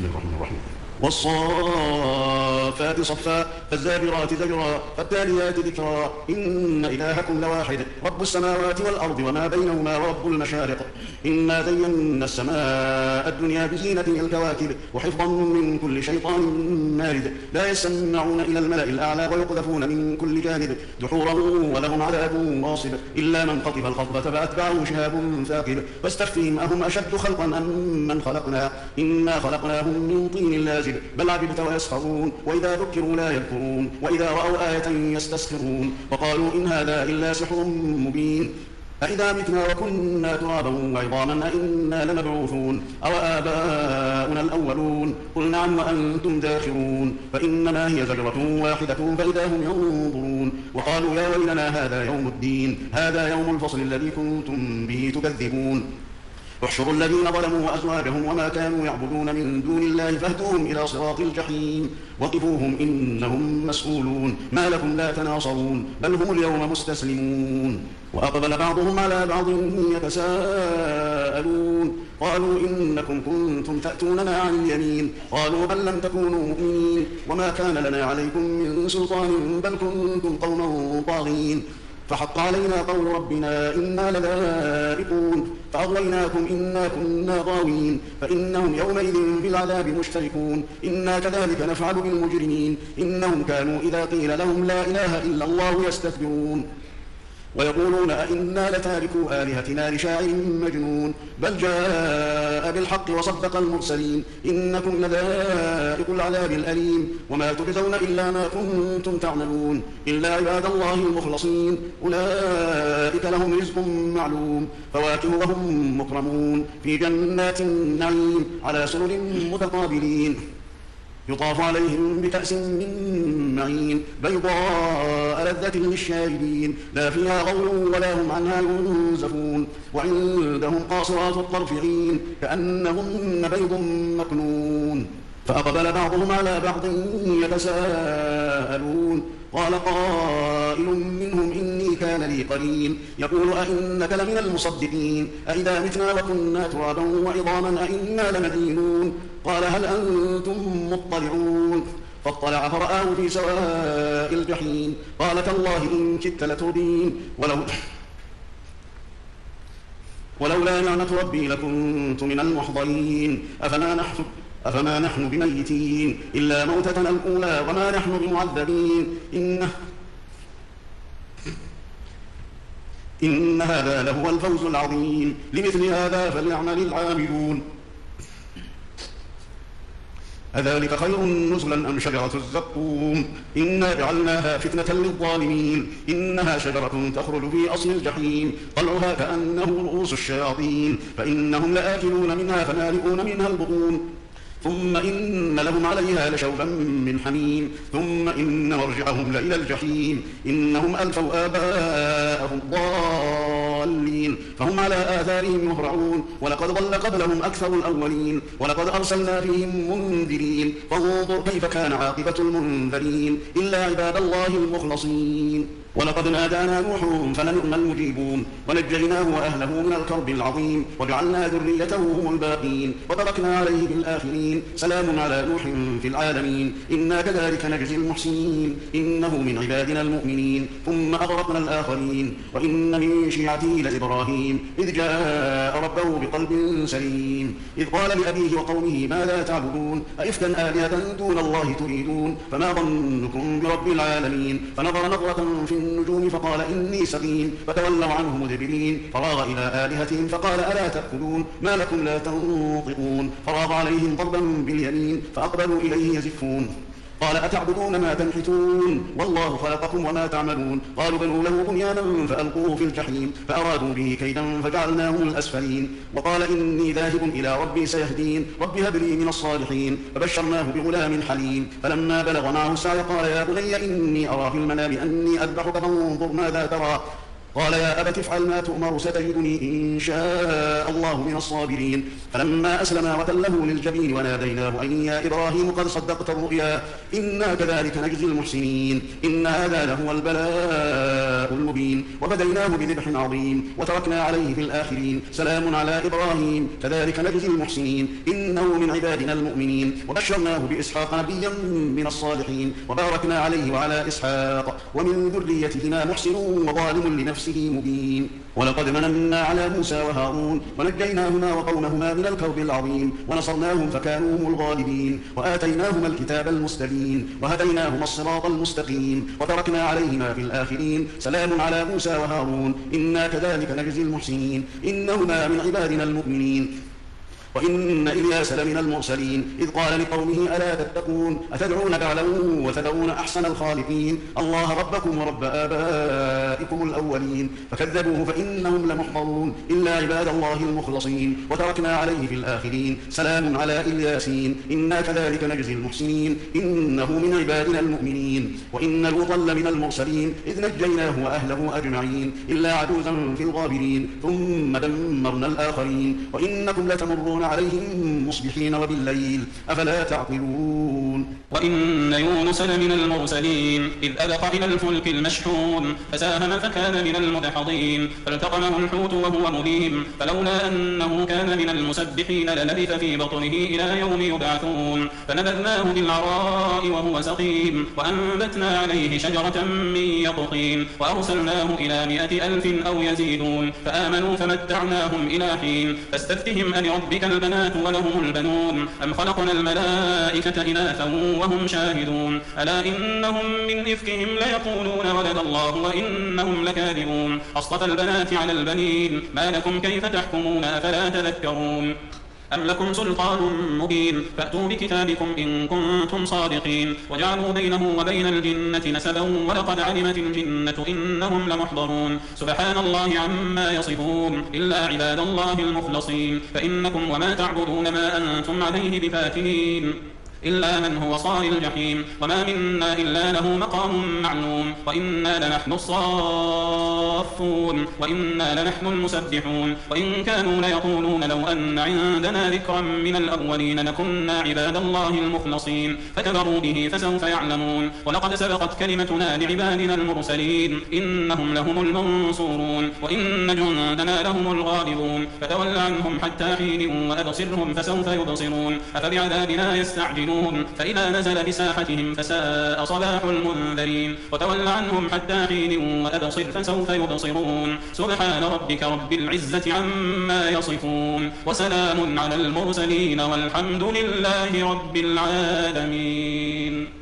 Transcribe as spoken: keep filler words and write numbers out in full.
بسم الله الرحمن الرحيم. والصافات صفا فالزاجرات زجرا فالتاليات ذكرا إن إلهكم لواحد رب السماوات والأرض وما بينهما ورب المشارق إنا زينا السماء الدنيا بزينة الكواكب وحفظا من كل شيطان مارد لا يسمعون إلى الملأ الأعلى ويقذفون من كل جانب دحورا ولهم عذاب واصب إلا من خطف الخطبة فأتبعه شهاب ثاقب فاستفتهم أهم أشد خلقا أم من خلقنا إنا خلقناهم من طين لازب بل عجبت ويسخرون وإذا ذكروا لا يذكرون وإذا رأوا آية يستسخرون وقالوا إن هذا إلا سحر مبين أإذا متنا وكنا ترابا وعظاما أإنا لمبعوثون أو آباؤنا الأولون قل نعم وأنتم داخرون فإنما هي زجرة واحدة فإذا هم ينظرون وقالوا يا ويلنا هذا يوم الدين هذا يوم الفصل الذي كنتم به تكذبون احشروا الذين ظلموا وأزواجهم وما كانوا يعبدون من دون الله فاهدوهم إلى صراط الجحيم وقفوهم إنهم مسؤولون ما لكم لا تناصرون بل هم اليوم مستسلمون وأقبل بعضهم على بعض يتساءلون قالوا إنكم كنتم تأتوننا عن اليمين قالوا بل لم تكونوا مؤمنين وما كان لنا عليكم من سلطان بل كنتم قوما طاغين فحق علينا قول ربنا إنا لذائقون فأغويناكم إنا كنا غاوين فإنهم يومئذ بالعذاب مشتركون إنا كذلك نفعل بالمجرمين إنهم كانوا إذا قيل لهم لا إله إلا الله يستكبرون ويقولون أئنا لتاركوا آلهتنا لشاعر مجنون بل جاء بالحق وصدق المرسلين إنكم لذائق العذاب الأليم وما تجزون إلا ما كنتم تعملون إلا عباد الله المخلصين أولئك لهم رزق معلوم فواكه وهم مكرمون في جنات النعيم على سرر متقابلين يطاف عليهم بكأس من معين بيضاء لذة للشاربين لا فيها غول ولا هم عنها ينزفون وعندهم قاصرات الطرف عين كأنهن بيض مكنون فأقبل بعضهم على بعض يتساءلون قال قائل منهم إني كان لي قرين يقول أئنك لمن المصدقين أئذا متنا وكنا ترابا وعظاما أئنا لمدينون قال هل أنتم مطلعون فاطلع فرآه في سواء الجحيم قال تالله إن كدت لتردين ولو ولولا نعمة ربي لكنت من المحضرين أفما نحن أفما نحن بميتين إلا موتتنا الأولى وما نحن بمعذبين إن إن هذا لهو الفوز العظيم لمثل هذا فليعمل العاملون أذلك خير نزلا أم شجرة الزقوم إنا جعلناها فتنة للظالمين إنها شجرة تخرج في أصل الجحيم طلعها كأنه رؤوس الشياطين فإنهم لآكلون منها فمالئون منها البطون ثم إن لهم عليها لشوبا من حميم ثم إن مرجعهم لإلى الجحيم إنهم ألفوا آباءهم ضالين فهم على آثارهم يهرعون ولقد ضل قبلهم أكثر الأولين ولقد أرسلنا فيهم منذرين فانظر كيف كان عاقبة المنذرين إلا عباد الله المخلصين ولقد نادانا نوح فلنعم المجيبون ونجيناه وأهله من الكرب العظيم وجعلنا ذريته هم الباقين وتركنا عليه بالآخرين سلام على نوح في العالمين إنا كذلك نجزي المحسنين إنه من عبادنا المؤمنين ثم أغرقنا الآخرين وإن من شيعته لإبراهيم إذ جاء ربه بقلب سليم إذ قال لأبيه وقومه ماذا تعبدون أئفكا آلهة دون الله تريدون فما ظنكم برب العالمين فنظر نظرة في النجوم فقال إني سقيم فتولوا عنه مدبرين فراغ إلى آلهتهم فقال ألا تأكلون ما لكم لا تنطقون فراغ عليهم ضربا باليمين فأقبلوا إليه يزفون قال أتعبدون ما تنحتون والله خلقكم وما تعملون قالوا بنوا له بنيانا فألقوه في الجحيم فأرادوا به كيدا فجعلناهم الأسفلين وقال إني ذاهب إلى ربي سيهدين رب هب لي من الصالحين فبشرناه بغلام حليم فلما بلغ معه السعي قال يا بني إني أرى في المنام أني أذبحك فانظر ماذا ترى قال يا أبت افعل ما تؤمر ستجدني إن شاء الله من الصابرين فلما أسلما وتله للجبين وناديناه أن يا إبراهيم قد صدقت الرؤيا إنا كذلك نجزي المحسنين إن هذا لهو البلاء المبين وفديناه بذبح عظيم وتركنا عليه في الآخرين سلام على إبراهيم كذلك نجزي المحسنين إنه من عبادنا المؤمنين وبشرناه بإسحاق نبيا من الصالحين وباركنا عليه وعلى إسحاق ومن ذريتهما محسن وظالم لنفسه مبين ولقد مننا على موسى وهارون ونجيناهما وقومهما من الكرب العظيم ونصرناهم فكانوا هم الغالبين وآتيناهما الكتاب المستبين وهديناهما الصراط المستقيم وتركنا عليهما في الآخرين سلام على موسى وهارون إنا كذلك نجزي المحسنين إنهما من عبادنا المؤمنين وإن إلياس لمن المرسلين إذ قال لقومه ألا تتقون أتدعون بعلا وتدعون أحسن الخالقين الله ربكم ورب آبائكم الأولين فكذبوه فإنهم لمحضرون إلا عباد الله المخلصين وتركنا عليه في الآخرين سلام على إلياسين إنا كذلك نجزي المحسنين إنه من عبادنا المؤمنين وإن لوطا لمن المرسلين إذ نجيناه وأهله أجمعين إلا عجوزا في الغابرين ثم دمرنا الآخرين وإنكم لتمرون عليهم مصبحين وبالليل أفلا تعقلون وإن يونس لمن المرسلين إذ أبق إلى الفلك المشحون فساهم فكان من المدحضين فالتقمه الحوت وهو مليم فلولا أنه كان من المسبحين للبث في بطنه إلى يوم يبعثون فنبذناه بالعراء وهو سقيم وأنبتنا عليه شجرة من يقطين وأرسلناه إلى مائة ألف أو يزيدون فآمنوا فمتعناهم إلى حين فاستفتهم أن ربك البنات ولهم البنون أم خلقنا الملائكة إناثا وهم شاهدون ألا إنهم من إفكهم ليقولون ولد الله وإنهم لكاذبون أصطفى البنات على البنين ما لكم كيف تحكمون أفلا تذكرون أم لكم سلطان مبين فأتوا بكتابكم إن كنتم صادقين وجعلوا بينه وبين الجنة نسبا ولقد علمت الجنة إنهم لمحضرون سبحان الله عما يصفون إلا عباد الله المخلصين فإنكم وما تعبدون ما أنتم عليه بفاتنين إلا من هو صال الجحيم وما منا إلا له مقام معلوم وإنا لنحن الصافون وإنا لنحن المسبحون وإن كانوا ليقولون لو أن عندنا ذكرا من الأولين لكنا عباد الله المخلصين فكبروا به فسوف يعلمون ولقد سبقت كلمتنا لعبادنا المرسلين إنهم لهم المنصورون وإن جندنا لهم الغالبون فتول عنهم حتى حين وأبصرهم فسوف يبصرون أفبعذابنا يستعجلون فإذا نزل بساحتهم فساء صباح المنذرين وتول عنهم حتى حين وأبصر فسوف يبصرون سبحان ربك رب العزة عما يصفون وسلام على المرسلين والحمد لله رب العالمين.